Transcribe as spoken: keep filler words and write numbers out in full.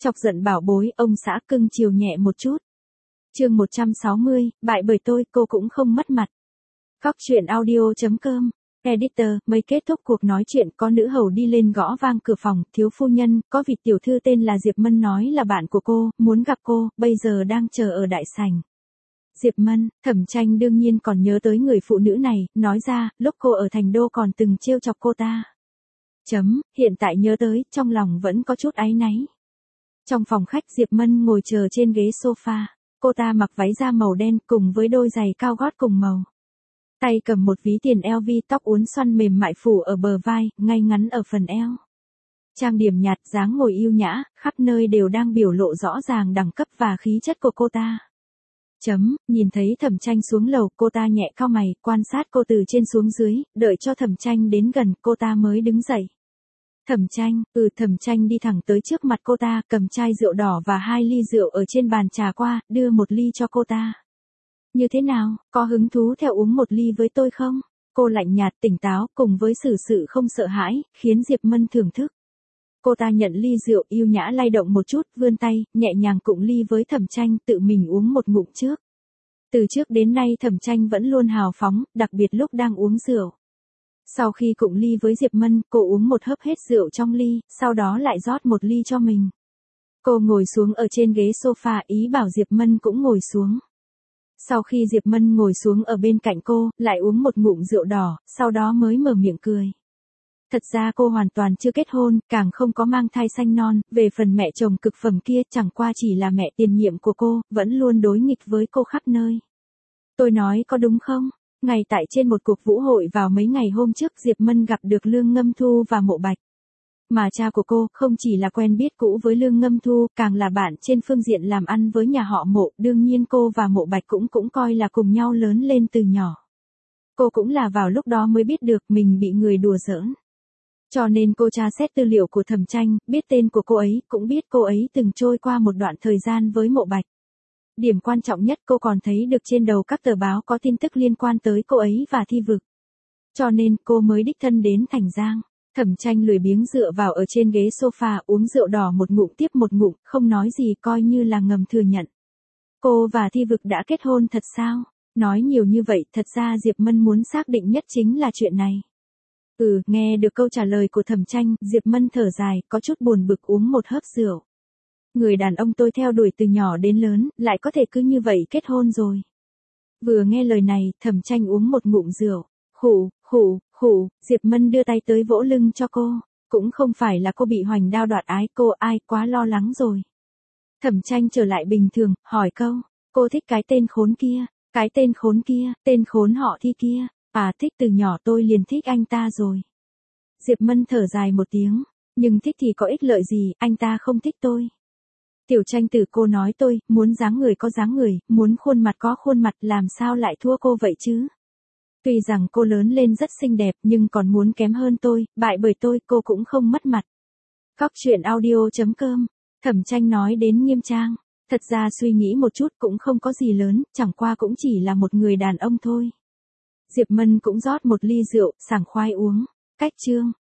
Chọc giận bảo bối, ông xã cưng chiều nhẹ một chút. Chương một trăm sáu mươi, bại bởi tôi, cô cũng không mất mặt. Cóc truyện audio chấm com. Editor, mới kết thúc cuộc nói chuyện, có nữ hầu đi lên gõ vang cửa phòng, thiếu phu nhân, có vị tiểu thư tên là Diệp Mân nói là bạn của cô, muốn gặp cô, bây giờ đang chờ ở đại sảnh. Diệp Mân, Thẩm Tranh đương nhiên còn nhớ tới người phụ nữ này, nói ra, lúc cô ở thành đô còn từng trêu chọc cô ta. Chấm, hiện tại nhớ tới, trong lòng vẫn có chút áy náy. Trong phòng khách Diệp Mân ngồi chờ trên ghế sofa, cô ta mặc váy da màu đen cùng với đôi giày cao gót cùng màu. Tay cầm một ví tiền L V, tóc uốn xoăn mềm mại phủ ở bờ vai, ngay ngắn ở phần eo. Trang điểm nhạt, dáng ngồi yêu nhã, khắp nơi đều đang biểu lộ rõ ràng đẳng cấp và khí chất của cô ta. Chấm, nhìn thấy Thẩm Tranh xuống lầu, cô ta nhẹ cau mày, quan sát cô từ trên xuống dưới, đợi cho Thẩm Tranh đến gần, cô ta mới đứng dậy. Thẩm Tranh, ừ Thẩm Tranh đi thẳng tới trước mặt cô ta, cầm chai rượu đỏ và hai ly rượu ở trên bàn trà qua, đưa một ly cho cô ta. Như thế nào, có hứng thú theo uống một ly với tôi không? Cô lạnh nhạt tỉnh táo, cùng với xử sự không sợ hãi, khiến Diệp Mân thưởng thức. Cô ta nhận ly rượu, yêu nhã lay động một chút, vươn tay, nhẹ nhàng cụng ly với Thẩm Tranh, tự mình uống một ngụm trước. Từ trước đến nay Thẩm Tranh vẫn luôn hào phóng, đặc biệt lúc đang uống rượu. Sau khi cụng ly với Diệp Mân, cô uống một hớp hết rượu trong ly, sau đó lại rót một ly cho mình. Cô ngồi xuống ở trên ghế sofa, ý bảo Diệp Mân cũng ngồi xuống. Sau khi Diệp Mân ngồi xuống ở bên cạnh cô, lại uống một ngụm rượu đỏ, sau đó mới mở miệng cười. Thật ra cô hoàn toàn chưa kết hôn, càng không có mang thai sanh non, về phần mẹ chồng cực phẩm kia chẳng qua chỉ là mẹ tiền nhiệm của cô, vẫn luôn đối nghịch với cô khắp nơi. Tôi nói có đúng không? Ngay tại trên một cuộc vũ hội vào mấy ngày hôm trước, Diệp Mân gặp được Lương Ngâm Thu và Mộ Bạch. Mà cha của cô không chỉ là quen biết cũ với Lương Ngâm Thu, càng là bạn trên phương diện làm ăn với nhà họ Mộ, đương nhiên cô và Mộ Bạch cũng cũng coi là cùng nhau lớn lên từ nhỏ. Cô cũng là vào lúc đó mới biết được mình bị người đùa giỡn. Cho nên cô tra xét tư liệu của Thẩm Tranh, biết tên của cô ấy, cũng biết cô ấy từng trôi qua một đoạn thời gian với Mộ Bạch. Điểm quan trọng nhất cô còn thấy được trên đầu các tờ báo có tin tức liên quan tới cô ấy và Thi Vực. Cho nên cô mới đích thân đến Thành Giang. Thẩm Tranh lười biếng dựa vào ở trên ghế sofa uống rượu đỏ một ngụm tiếp một ngụm, không nói gì coi như là ngầm thừa nhận. Cô và Thi Vực đã kết hôn thật sao? Nói nhiều như vậy, thật ra Diệp Mân muốn xác định nhất chính là chuyện này. Ừ, nghe được câu trả lời của Thẩm Tranh, Diệp Mân thở dài, có chút buồn bực uống một hớp rượu. Người đàn ông tôi theo đuổi từ nhỏ đến lớn, lại có thể cứ như vậy kết hôn rồi. Vừa nghe lời này, Thẩm Tranh uống một ngụm rượu. Khụ, khụ, khụ, Diệp Mân đưa tay tới vỗ lưng cho cô. Cũng không phải là cô bị hoành đao đoạt ái, cô ai quá lo lắng rồi. Thẩm Tranh trở lại bình thường, hỏi câu, cô thích cái tên khốn kia, cái tên khốn kia, tên khốn họ Thi kia. À thích, từ nhỏ tôi liền thích anh ta rồi. Diệp Mân thở dài một tiếng, nhưng thích thì có ích lợi gì, anh ta không thích tôi. Tiểu Tranh từ cô nói tôi, muốn dáng người có dáng người, muốn khuôn mặt có khuôn mặt, làm sao lại thua cô vậy chứ? Tuy rằng cô lớn lên rất xinh đẹp nhưng còn muốn kém hơn tôi, bại bởi tôi, cô cũng không mất mặt. Cóc truyện audio chấm com. Thẩm Tranh nói đến nghiêm trang. Thật ra suy nghĩ một chút cũng không có gì lớn, chẳng qua cũng chỉ là một người đàn ông thôi. Diệp Mân cũng rót một ly rượu, sảng khoái uống. Cách chương.